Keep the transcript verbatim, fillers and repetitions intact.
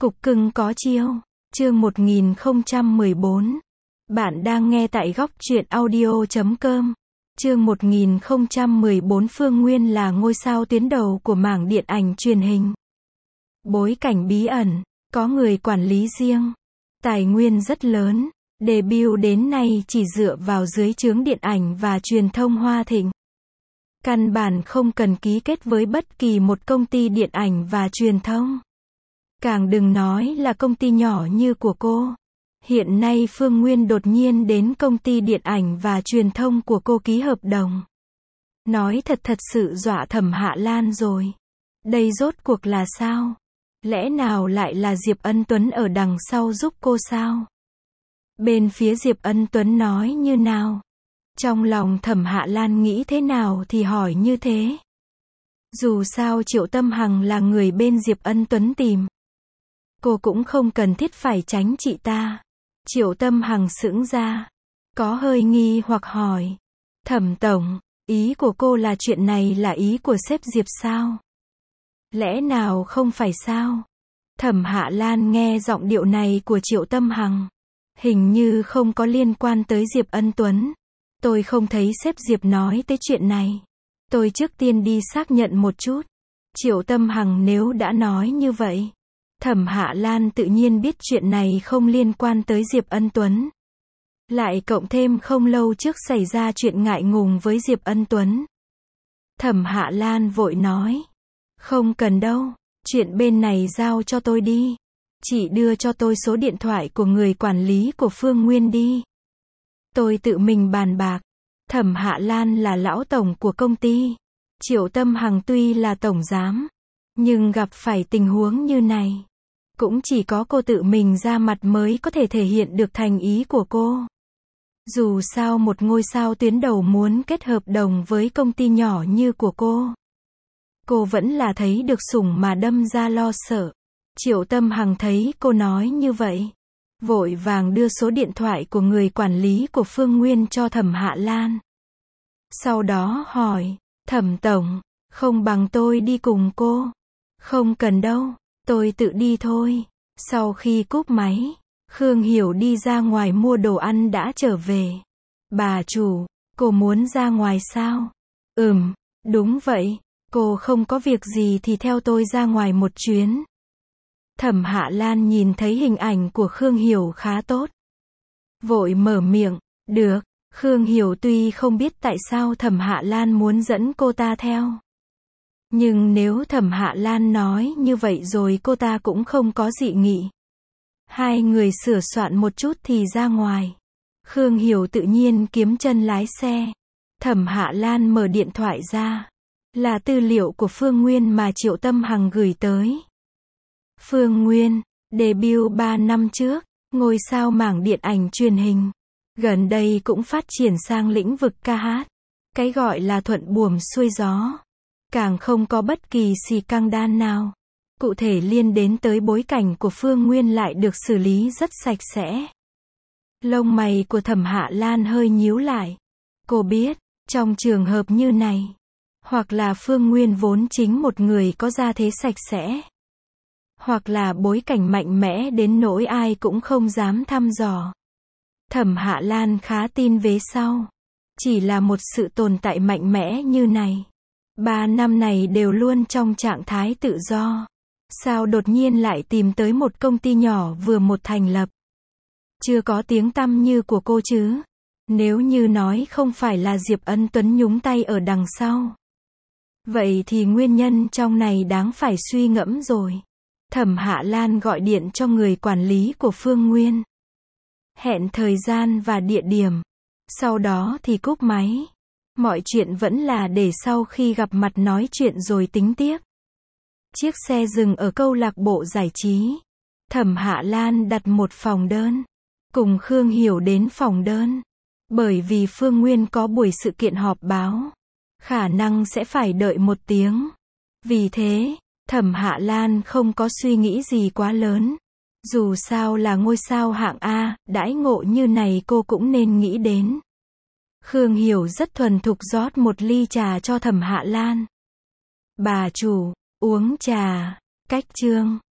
Cục cưng có chiêu. Chương một nghìn không trăm mười bốn. Bạn đang nghe tại góc truyện audio chấm com. Chương một nghìn không trăm mười bốn. Phương Nguyên là ngôi sao tuyến đầu của mảng điện ảnh truyền hình. Bối cảnh bí ẩn, có người quản lý riêng, tài nguyên rất lớn, debut đến nay chỉ dựa vào dưới trướng điện ảnh và truyền thông Hoa Thịnh. Căn bản không cần ký kết với bất kỳ một công ty điện ảnh và truyền thông. Càng đừng nói là công ty nhỏ như của cô. Hiện nay Phương Nguyên đột nhiên đến công ty điện ảnh và truyền thông của cô ký hợp đồng. Nói thật thật sự dọa Thẩm Hạ Lan rồi. Đây rốt cuộc là sao? Lẽ nào lại là Diệp Ân Tuấn ở đằng sau giúp cô sao? Bên phía Diệp Ân Tuấn nói như nào? Trong lòng Thẩm Hạ Lan nghĩ thế nào thì hỏi như thế. Dù sao Triệu Tâm Hằng là người bên Diệp Ân Tuấn tìm. Cô cũng không cần thiết phải tránh chị ta. Triệu Tâm Hằng sững ra, có hơi nghi hoặc hỏi. Thẩm tổng, ý của cô là chuyện này là ý của sếp Diệp sao? Lẽ nào không phải sao? Thẩm Hạ Lan nghe giọng điệu này của Triệu Tâm Hằng. Hình như không có liên quan tới Diệp Ân Tuấn. Tôi không thấy sếp Diệp nói tới chuyện này. Tôi trước tiên đi xác nhận một chút. Triệu Tâm Hằng nếu đã nói như vậy. Thẩm Hạ Lan tự nhiên biết chuyện này không liên quan tới Diệp Ân Tuấn. Lại cộng thêm không lâu trước xảy ra chuyện ngại ngùng với Diệp Ân Tuấn. Thẩm Hạ Lan vội nói. Không cần đâu, chuyện bên này giao cho tôi đi. Chị đưa cho tôi số điện thoại của người quản lý của Phương Nguyên đi. Tôi tự mình bàn bạc. Thẩm Hạ Lan là lão tổng của công ty. Triệu Tâm Hằng tuy là tổng giám, nhưng gặp phải tình huống như này, cũng chỉ có cô tự mình ra mặt mới có thể thể hiện được thành ý của cô. Dù sao một ngôi sao tuyến đầu muốn kết hợp đồng với công ty nhỏ như của cô, cô vẫn là thấy được sủng mà đâm ra lo sợ. Triệu Tâm Hằng thấy cô nói như vậy, vội vàng đưa số điện thoại của người quản lý của Phương Nguyên cho Thẩm Hạ Lan. Sau đó hỏi, Thẩm tổng, không bằng tôi đi cùng cô. Không cần đâu, tôi tự đi thôi. Sau khi cúp máy, Khương Hiểu đi ra ngoài mua đồ ăn đã trở về. Bà chủ, cô muốn ra ngoài sao? Ừm, đúng vậy, cô không có việc gì thì theo tôi ra ngoài một chuyến. Thẩm Hạ Lan nhìn thấy hình ảnh của Khương Hiểu khá tốt. Vội mở miệng, được. Khương Hiểu tuy không biết tại sao Thẩm Hạ Lan muốn dẫn cô ta theo. Nhưng nếu Thẩm Hạ Lan nói như vậy rồi cô ta cũng không có dị nghị. Hai người sửa soạn một chút thì ra ngoài. Khương Hiểu tự nhiên kiếm chân lái xe. Thẩm Hạ Lan mở điện thoại ra. Là tư liệu của Phương Nguyên mà Triệu Tâm Hằng gửi tới. Phương Nguyên, debut ba năm trước, ngôi sao mảng điện ảnh truyền hình. Gần đây cũng phát triển sang lĩnh vực ca hát. Cái gọi là thuận buồm xuôi gió. Càng không có bất kỳ xì căng đan nào. Cụ thể liên đến tới bối cảnh của Phương Nguyên lại được xử lý rất sạch sẽ. Lông mày của Thẩm Hạ Lan hơi nhíu lại. Cô biết, trong trường hợp như này, hoặc là Phương Nguyên vốn chính một người có gia thế sạch sẽ, hoặc là bối cảnh mạnh mẽ đến nỗi ai cũng không dám thăm dò. Thẩm Hạ Lan khá tin vế sau. Chỉ là một sự tồn tại mạnh mẽ như này. Ba năm này đều luôn trong trạng thái tự do. Sao đột nhiên lại tìm tới một công ty nhỏ vừa một thành lập. Chưa có tiếng tăm như của cô chứ. Nếu như nói không phải là Diệp Ân Tuấn nhúng tay ở đằng sau. Vậy thì nguyên nhân trong này đáng phải suy ngẫm rồi. Thẩm Hạ Lan gọi điện cho người quản lý của Phương Nguyên. Hẹn thời gian và địa điểm. Sau đó thì cúp máy. Mọi chuyện vẫn là để sau khi gặp mặt nói chuyện rồi tính tiếp. Chiếc xe dừng ở câu lạc bộ giải trí. Thẩm Hạ Lan đặt một phòng đơn. Cùng Khương Hiểu đến phòng đơn. Bởi vì Phương Nguyên có buổi sự kiện họp báo. Khả năng sẽ phải đợi một tiếng. Vì thế, Thẩm Hạ Lan không có suy nghĩ gì quá lớn. Dù sao là ngôi sao hạng A, đãi ngộ như này cô cũng nên nghĩ đến. Khương Hiểu rất thuần thục rót một ly trà cho Thẩm Hạ Lan. Bà chủ, uống trà, cách chương.